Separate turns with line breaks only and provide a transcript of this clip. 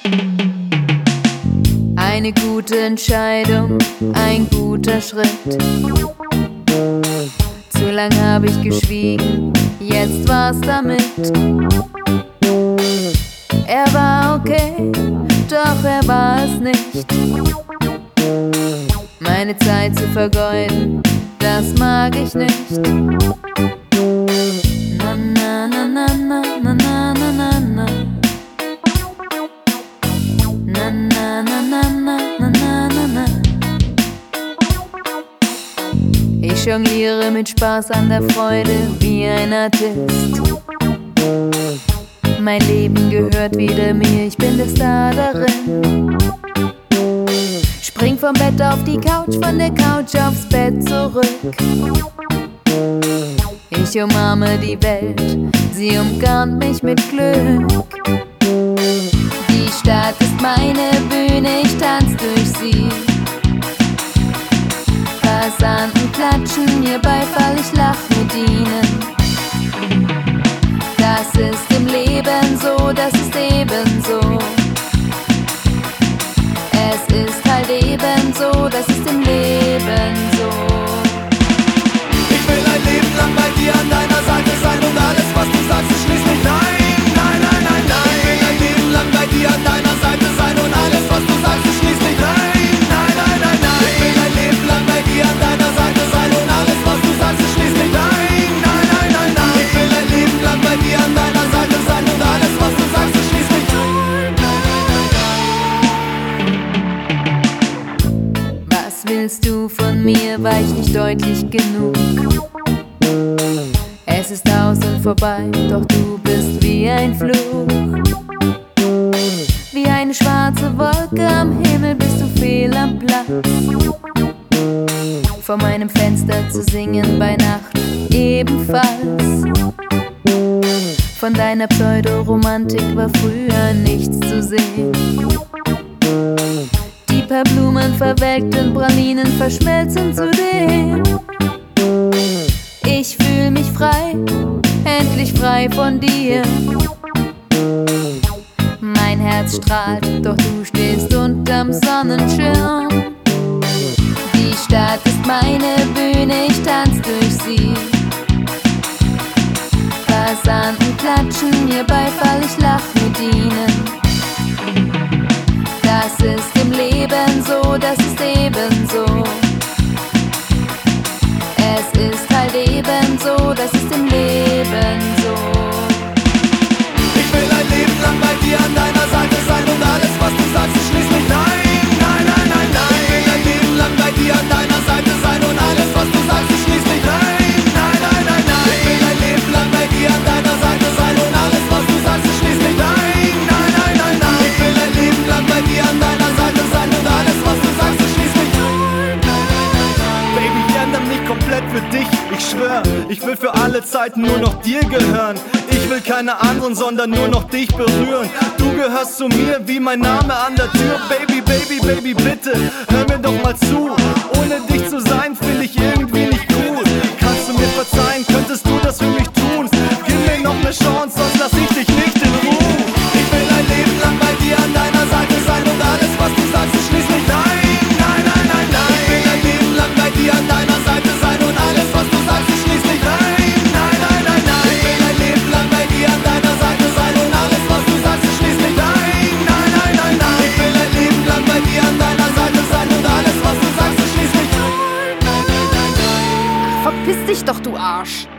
Eine gute Entscheidung, ein guter Schritt. Zu lang habe ich geschwiegen, jetzt war's damit. Er war okay, doch er war es nicht. Meine Zeit zu vergeuden, das mag ich nicht. Na na na na na na na na na. Na na na na na na na na. Ich jongliere mit Spaß an der Freude wie ein Artist. Mein Leben gehört wieder mir, ich bin der Star darin. Spring vom Bett auf die Couch, von der Couch aufs Bett zurück. Ich umarme die Welt, sie umgarnt mich mit Glück. Die Stadt ist meine Bühne, ich tanz durch sie. Passanten klatschen ihr Beifall, ich lach mit ihnen. Das ist im Leben so, das ist ebenso. Es ist halt eben so, das ist im Leben so.
Ich will ein Leben lang bei dir an deiner Seite sein und alles, was du sagst, ist schließlich nein, nein, nein, nein, nein. Ich will ein Leben lang bei dir an deiner Seite sein und alles, was du sagst, ist schließlich nein, nein, nein, nein, nein. Ich will ein Leben lang bei dir an deiner Seite sein und alles, was du sagst, ist schließlich nein, nein, nein, nein, nein. Ich will ein Leben lang bei dir an deiner Seite sein und alles, was du sagst, ist schließlich nein, nein, nein, nein.
Was willst du von mir, war ich nicht deutlich genug? Es ist aus und vorbei, doch du bist wie ein Fluch. Wie eine schwarze Wolke am Himmel bist du fehl am Platz. Vor meinem Fenster zu singen bei Nacht ebenfalls. Von deiner Pseudoromantik war früher nichts zu sehen. Die paar Blumen verwelkten Pralinen verschmelzen zudem. Ich fühl mich frei, endlich frei von dir. Mein Herz strahlt, doch du stehst unterm Sonnenschirm. Die Stadt ist meine Bühne, ich tanz durch sie. Passanten klatschen ihr Beifall, ich lach mit ihnen. Das ist im Leben so, das ist ebenso. Es ist halt eben so, das ist im Leben so.
Ich will ein Leben lang bei dir an deiner Seite sein und alles, was du sagst, ist schließlich nein, nein, nein, nein, nein. Ich will ein Leben lang bei dir an deiner Seite sein und alles, was du sagst, ist schließlich nein, nein, nein, nein, nein. Ich will ein Leben lang bei dir an deiner Seite sein und alles, was du sagst, ist schließlich nein, nein, nein, nein, nein. Ich will ein Leben lang bei dir an deiner Seite sein und alles, was du sagst, ist schließlich nein, nein, nein, nein, nein.
Baby, ich ändere mich komplett für dich, ich schwör. Ich will für alle Zeiten nur noch dir gehören. Ich will keine anderen, sondern nur noch dich berühren. Du gehörst zu mir wie mein Name an der Tür. Baby, Baby, Baby, bitte, hör mir doch mal zu. Ohne dich zu sein, finde ich irgendwie nicht cool. Kannst du mir verzeihen, könntest du das für mich tun? Gib mir noch eine Chance, sonst lass ich dich nicht in Ruhe.
Ich will ein Leben lang bei dir an deiner Seite sein und alles, was du sagst, ist schließlich nein, nein, nein, nein, nein. Ich will ein Leben lang bei dir an deiner Seite sein und alles, was du sagst, ist schließlich nein, nein, nein, nein, nein. Ich will ein Leben lang bei dir an deiner Seite sein und alles, was du sagst, ist schließlich nein, nein, nein, nein, nein. Ich will ein Leben lang bei dir an deiner Seite sein und alles, was du sagst, ist schließlich nein, nein, nein, nein, nein.
Verpiss dich doch, du Arsch!